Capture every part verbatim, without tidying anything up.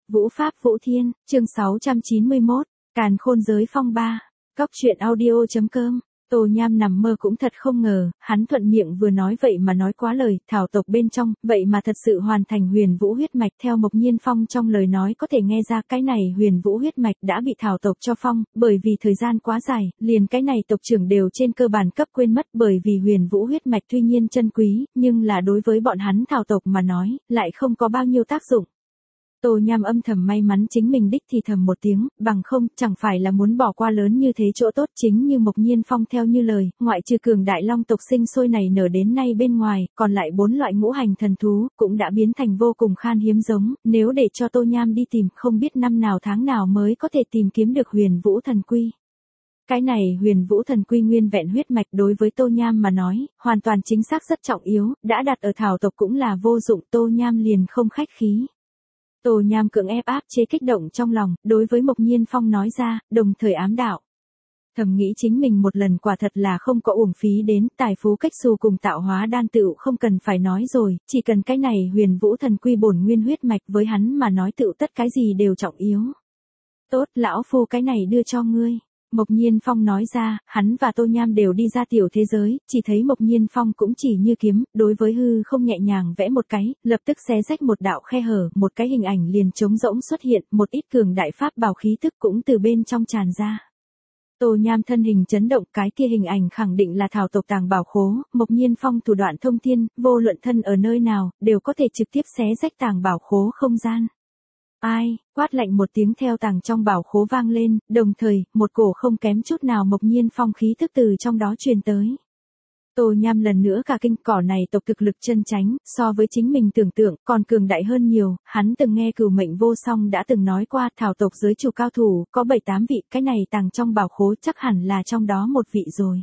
Vũ Pháp Vũ Thiên, chương sáu trăm chín mươi mốt, Càn Khôn Giới Phong ba. Cóc truyện audio.com. Tô Nham nằm mơ cũng thật không ngờ, hắn thuận miệng vừa nói vậy mà nói quá lời, thảo tộc bên trong, vậy mà thật sự hoàn thành huyền vũ huyết mạch. Theo Mộc Nhiên Phong trong lời nói có thể nghe ra cái này huyền vũ huyết mạch đã bị thảo tộc cho phong, bởi vì thời gian quá dài, liền cái này tộc trưởng đều trên cơ bản cấp quên mất, bởi vì huyền vũ huyết mạch tuy nhiên chân quý, nhưng là đối với bọn hắn thảo tộc mà nói, lại không có bao nhiêu tác dụng. Tô Nham âm thầm may mắn chính mình đích thì thầm một tiếng, bằng không, chẳng phải là muốn bỏ qua lớn như thế chỗ tốt. Chính như Mộc Nhiên Phong theo như lời, ngoại trừ cường đại long tộc sinh sôi nảy nở đến nay bên ngoài, còn lại bốn loại ngũ hành thần thú, cũng đã biến thành vô cùng khan hiếm giống, nếu để cho Tô Nham đi tìm, không biết năm nào tháng nào mới có thể tìm kiếm được huyền vũ thần quy. Cái này huyền vũ thần quy nguyên vẹn huyết mạch đối với Tô Nham mà nói, hoàn toàn chính xác rất trọng yếu, đã đặt ở thảo tộc cũng là vô dụng. Tô Nham liền không khách khí. Tô Nham cưỡng ép áp chế kích động trong lòng, đối với Mộc Nhiên Phong nói ra, đồng thời ám đạo. Thầm nghĩ chính mình một lần quả thật là không có uổng phí đến, tài phú cách xù cùng tạo hóa đan tựu không cần phải nói rồi, chỉ cần cái này huyền vũ thần quy bổn nguyên huyết mạch với hắn mà nói tựu tất cái gì đều trọng yếu. Tốt, lão phu cái này đưa cho ngươi. Mộc Nhiên Phong nói ra, hắn và Tô Nham đều đi ra tiểu thế giới, chỉ thấy Mộc Nhiên Phong cũng chỉ như kiếm, đối với hư không nhẹ nhàng vẽ một cái, lập tức xé rách một đạo khe hở, một cái hình ảnh liền trống rỗng xuất hiện, một ít cường đại pháp bảo khí tức cũng từ bên trong tràn ra. Tô Nham thân hình chấn động, cái kia hình ảnh khẳng định là thảo tộc tàng bảo khố. Mộc Nhiên Phong thủ đoạn thông thiên, vô luận thân ở nơi nào, đều có thể trực tiếp xé rách tàng bảo khố không gian. Ai, quát lạnh một tiếng theo tàng trong bảo khố vang lên, đồng thời, một cổ không kém chút nào Mộc Nhiên Phong khí thức từ trong đó truyền tới. Tô Nham lần nữa cả kinh, cỏ này tộc thực lực chân chánh, so với chính mình tưởng tượng, còn cường đại hơn nhiều. Hắn từng nghe Cửu Mệnh Vô Song đã từng nói qua, thảo tộc giới chủ cao thủ, có bảy tám vị, cái này tàng trong bảo khố chắc hẳn là trong đó một vị rồi.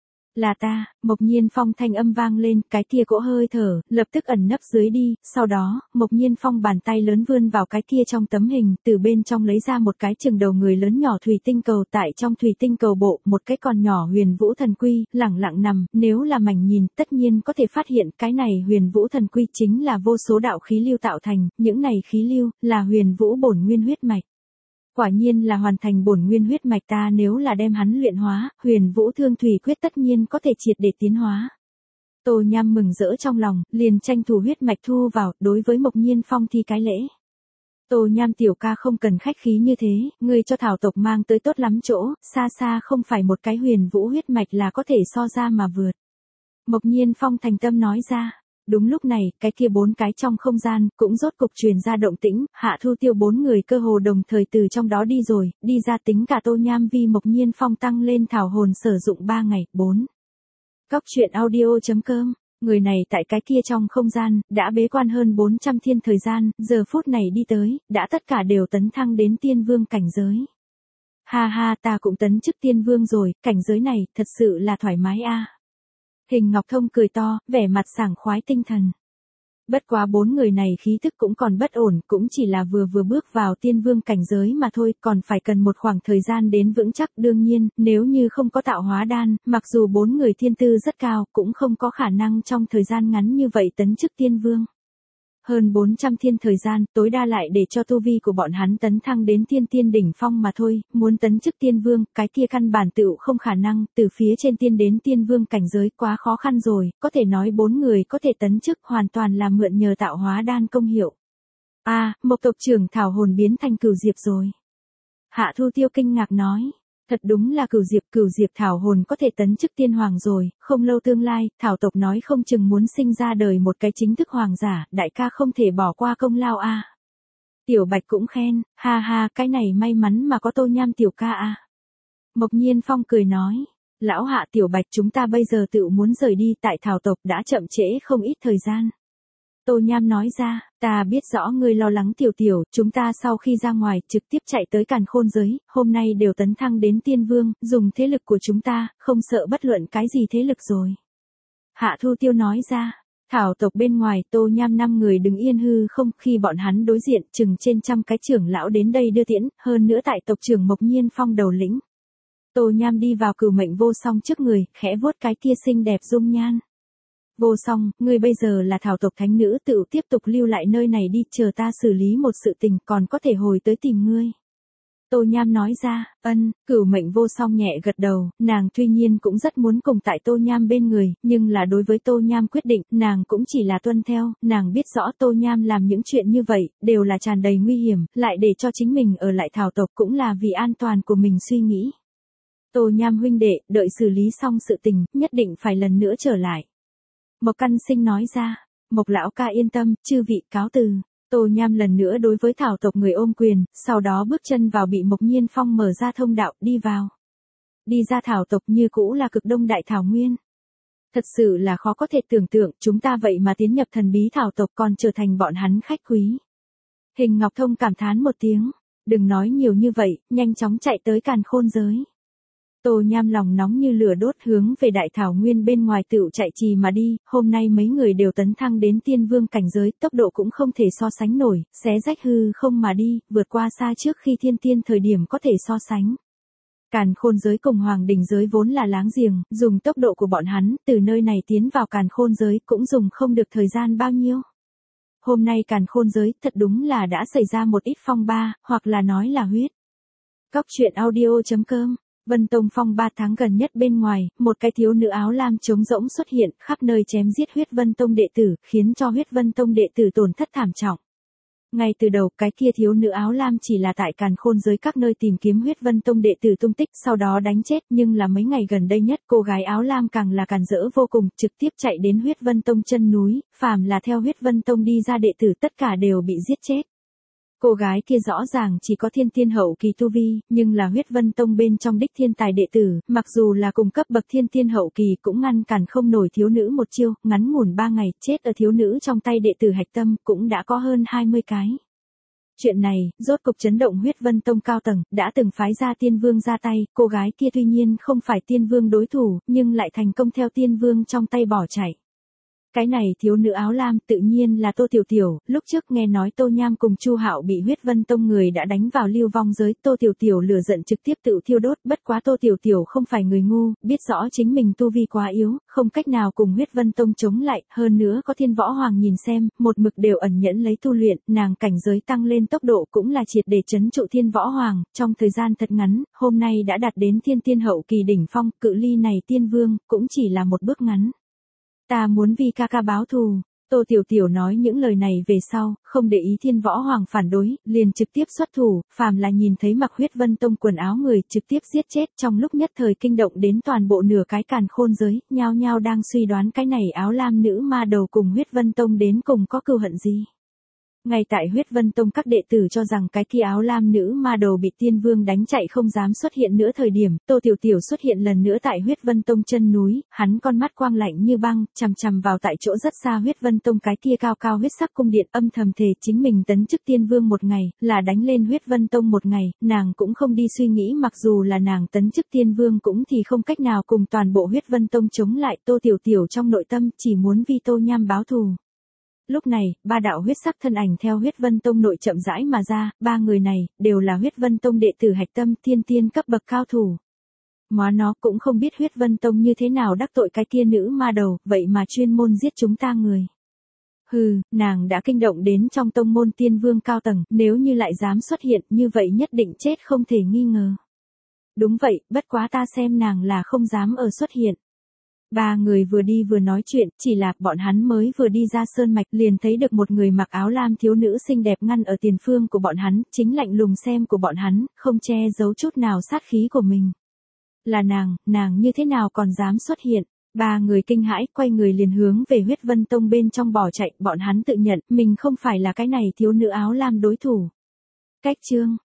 Là ta. Mộc Nhiên Phong thanh âm vang lên, cái kia cỗ hơi thở, lập tức ẩn nấp dưới đi, sau đó, Mộc Nhiên Phong bàn tay lớn vươn vào cái kia trong tấm hình, từ bên trong lấy ra một cái chừng đầu người lớn nhỏ thủy tinh cầu, tại trong thủy tinh cầu bộ, một cái còn nhỏ huyền vũ thần quy, lẳng lặng nằm, nếu là mảnh nhìn, tất nhiên có thể phát hiện, cái này huyền vũ thần quy chính là vô số đạo khí lưu tạo thành, những này khí lưu, là huyền vũ bổn nguyên huyết mạch. Quả nhiên là hoàn thành bổn nguyên huyết mạch, ta nếu là đem hắn luyện hóa, huyền vũ thương thủy quyết tất nhiên có thể triệt để tiến hóa. Tô Nham mừng rỡ trong lòng, liền tranh thủ huyết mạch thu vào, đối với Mộc Nhiên Phong thi cái lễ. Tô Nham tiểu ca không cần khách khí như thế, ngươi cho thảo tộc mang tới tốt lắm chỗ, xa xa không phải một cái huyền vũ huyết mạch là có thể so ra mà vượt. Mộc Nhiên Phong thành tâm nói ra. Đúng lúc này, cái kia bốn cái trong không gian, cũng rốt cục truyền ra động tĩnh, Hạ Thu Tiêu bốn người cơ hồ đồng thời từ trong đó đi rồi, đi ra tính cả Tô Nham vi Mộc Nhiên Phong tăng lên thảo hồn sử dụng ba ngày, bốn. Cóc truyện audio.com, người này tại cái kia trong không gian, đã bế quan hơn bốn trăm thiên thời gian, giờ phút này đi tới, đã tất cả đều tấn thăng đến tiên vương cảnh giới. Ha ha, ta cũng tấn chức tiên vương rồi, cảnh giới này, thật sự là thoải mái a. Hình Ngọc Thông cười to, vẻ mặt sảng khoái tinh thần. Bất quá bốn người này khí thức cũng còn bất ổn, cũng chỉ là vừa vừa bước vào tiên vương cảnh giới mà thôi, còn phải cần một khoảng thời gian đến vững chắc. Đương nhiên, nếu như không có tạo hóa đan, mặc dù bốn người thiên tư rất cao, cũng không có khả năng trong thời gian ngắn như vậy tấn chức tiên vương. Hơn bốn trăm thiên thời gian, tối đa lại để cho tu vi của bọn hắn tấn thăng đến tiên tiên đỉnh phong mà thôi, muốn tấn chức tiên vương, cái kia căn bản tựu không khả năng, từ phía trên tiên đến tiên vương cảnh giới quá khó khăn rồi, có thể nói bốn người có thể tấn chức hoàn toàn là mượn nhờ tạo hóa đan công hiệu. A, à, Mộc tộc trưởng thảo hồn biến thành Cửu Diệp rồi. Hạ Thu Tiêu kinh ngạc nói. Thật đúng là Cửu Diệp, Cửu Diệp thảo hồn có thể tấn chức tiên hoàng rồi, không lâu tương lai, thảo tộc nói không chừng muốn sinh ra đời một cái chính thức hoàng giả, đại ca không thể bỏ qua công lao a. À. Tiểu Bạch cũng khen, ha ha, cái này may mắn mà có Tô Nham tiểu ca a. À. Mộc Nhiên Phong cười nói, lão Hạ Tiểu Bạch chúng ta bây giờ tự muốn rời đi, tại thảo tộc đã chậm trễ không ít thời gian. Tô Nham nói ra, ta biết rõ ngươi lo lắng tiểu tiểu, chúng ta sau khi ra ngoài, trực tiếp chạy tới Càn Khôn giới, hôm nay đều tấn thăng đến tiên vương, dùng thế lực của chúng ta, không sợ bất luận cái gì thế lực rồi. Hạ Thu Tiêu nói ra, thảo tộc bên ngoài, Tô Nham năm người đứng yên hư không, khi bọn hắn đối diện, chừng trên trăm cái trưởng lão đến đây đưa tiễn, hơn nữa tại tộc trưởng Mộc Nhiên Phong đầu lĩnh. Tô Nham đi vào Cửu Mệnh Vô Song trước người, khẽ vuốt cái kia xinh đẹp dung nhan. Vô Song, ngươi bây giờ là thảo tộc thánh nữ, tự tiếp tục lưu lại nơi này đi, chờ ta xử lý một sự tình, còn có thể hồi tới tìm ngươi. Tô Nham nói ra. Ân. Cửu Mệnh Vô Song nhẹ gật đầu, nàng tuy nhiên cũng rất muốn cùng tại Tô Nham bên người, nhưng là đối với Tô Nham quyết định, nàng cũng chỉ là tuân theo, nàng biết rõ Tô Nham làm những chuyện như vậy, đều là tràn đầy nguy hiểm, lại để cho chính mình ở lại thảo tộc cũng là vì an toàn của mình suy nghĩ. Tô Nham huynh đệ, đợi xử lý xong sự tình, nhất định phải lần nữa trở lại. Mộc Căn Sinh nói ra. Mộc lão ca yên tâm, chư vị cáo từ. Tô Nham lần nữa đối với thảo tộc người ôm quyền, sau đó bước chân vào bị Mộc Nhiên Phong mở ra thông đạo, đi vào. Đi ra thảo tộc như cũ là cực đông đại thảo nguyên. Thật sự là khó có thể tưởng tượng, chúng ta vậy mà tiến nhập thần bí thảo tộc còn trở thành bọn hắn khách quý. Hình Ngọc Thông cảm thán một tiếng, đừng nói nhiều như vậy, nhanh chóng chạy tới Càn Khôn giới. Tô Nham lòng nóng như lửa đốt hướng về đại thảo nguyên bên ngoài tựu chạy trì mà đi, hôm nay mấy người đều tấn thăng đến tiên vương cảnh giới, tốc độ cũng không thể so sánh nổi, xé rách hư không mà đi, vượt qua xa trước khi thiên tiên thời điểm có thể so sánh. Càn Khôn giới cùng Hoàng Đình giới vốn là láng giềng, dùng tốc độ của bọn hắn, từ nơi này tiến vào Càn Khôn giới cũng dùng không được thời gian bao nhiêu. Hôm nay Càn Khôn giới thật đúng là đã xảy ra một ít phong ba, hoặc là nói là huyết. Cóc truyện audio chấm com. Vân Tông phong ba tháng gần nhất bên ngoài, một cái thiếu nữ áo lam trống rỗng xuất hiện, khắp nơi chém giết huyết Vân Tông đệ tử, khiến cho huyết Vân Tông đệ tử tổn thất thảm trọng. Ngay từ đầu, cái kia thiếu nữ áo lam chỉ là tại Càn Khôn giới các nơi tìm kiếm huyết Vân Tông đệ tử tung tích, sau đó đánh chết, nhưng là mấy ngày gần đây nhất, cô gái áo lam càng là càn rỡ vô cùng, trực tiếp chạy đến huyết Vân Tông chân núi, phàm là theo huyết Vân Tông đi ra đệ tử tất cả đều bị giết chết. Cô gái kia rõ ràng chỉ có thiên tiên hậu kỳ tu vi, nhưng là huyết Vân Tông bên trong đích thiên tài đệ tử, mặc dù là cùng cấp bậc thiên tiên hậu kỳ cũng ngăn cản không nổi thiếu nữ một chiêu, ngắn ngủn ba ngày, chết ở thiếu nữ trong tay đệ tử hạch tâm, cũng đã có hơn hai mươi cái. Chuyện này, rốt cục chấn động huyết Vân Tông cao tầng, đã từng phái ra tiên vương ra tay, cô gái kia tuy nhiên không phải tiên vương đối thủ, nhưng lại thành công theo tiên vương trong tay bỏ chạy. Cái này thiếu nữ áo lam tự nhiên là Tô Tiểu Tiểu, lúc trước nghe nói Tô Nham cùng Chu Hạo bị huyết Vân Tông người đã đánh vào lưu vong giới, Tô Tiểu Tiểu lửa giận trực tiếp tự thiêu đốt, bất quá Tô Tiểu Tiểu không phải người ngu, biết rõ chính mình tu vi quá yếu, không cách nào cùng huyết Vân Tông chống lại, hơn nữa có Thiên Võ Hoàng nhìn xem, một mực đều ẩn nhẫn lấy tu luyện, nàng cảnh giới tăng lên tốc độ cũng là triệt để trấn trụ Thiên Võ Hoàng, trong thời gian thật ngắn, hôm nay đã đạt đến thiên tiên hậu kỳ đỉnh phong, cự ly này tiên vương, cũng chỉ là một bước ngắn. Ta muốn vì ca ca báo thù. Tô Tiểu Tiểu nói những lời này về sau, không để ý Thiên Võ Hoàng phản đối, liền trực tiếp xuất thủ, phàm là nhìn thấy mặc huyết Vân Tông quần áo người trực tiếp giết chết, trong lúc nhất thời kinh động đến toàn bộ nửa cái Càn Khôn giới, nhao nhao đang suy đoán cái này áo lam nữ ma đầu cùng huyết Vân Tông đến cùng có cừu hận gì. Ngay tại huyết Vân Tông các đệ tử cho rằng cái kia áo lam nữ ma đầu bị tiên vương đánh chạy không dám xuất hiện nữa thời điểm, Tô Tiểu Tiểu xuất hiện lần nữa tại huyết Vân Tông chân núi, hắn con mắt quang lạnh như băng, chằm chằm vào tại chỗ rất xa huyết Vân Tông cái kia cao cao huyết sắc cung điện, âm thầm thề chính mình tấn chức tiên vương một ngày, là đánh lên huyết Vân Tông một ngày, nàng cũng không đi suy nghĩ mặc dù là nàng tấn chức tiên vương cũng thì không cách nào cùng toàn bộ huyết Vân Tông chống lại, Tô Tiểu Tiểu trong nội tâm chỉ muốn vì Tô Nham báo thù. Lúc này, ba đạo huyết sắc thân ảnh theo huyết Vân Tông nội chậm rãi mà ra, ba người này, đều là huyết Vân Tông đệ tử hạch tâm thiên tiên cấp bậc cao thủ. Móa nó cũng không biết huyết Vân Tông như thế nào đắc tội cái kia nữ ma đầu, vậy mà chuyên môn giết chúng ta người. Hừ, nàng đã kinh động đến trong tông môn tiên vương cao tầng, nếu như lại dám xuất hiện như vậy nhất định chết không thể nghi ngờ. Đúng vậy, bất quá ta xem nàng là không dám ở xuất hiện. Ba người vừa đi vừa nói chuyện, chỉ là bọn hắn mới vừa đi ra sơn mạch liền thấy được một người mặc áo lam thiếu nữ xinh đẹp ngăn ở tiền phương của bọn hắn, chính lạnh lùng xem của bọn hắn, không che giấu chút nào sát khí của mình. Là nàng, nàng như thế nào còn dám xuất hiện? Ba người kinh hãi, quay người liền hướng về huyết Vân Tông bên trong bỏ chạy, bọn hắn tự nhận, mình không phải là cái này thiếu nữ áo lam đối thủ. Cách chương,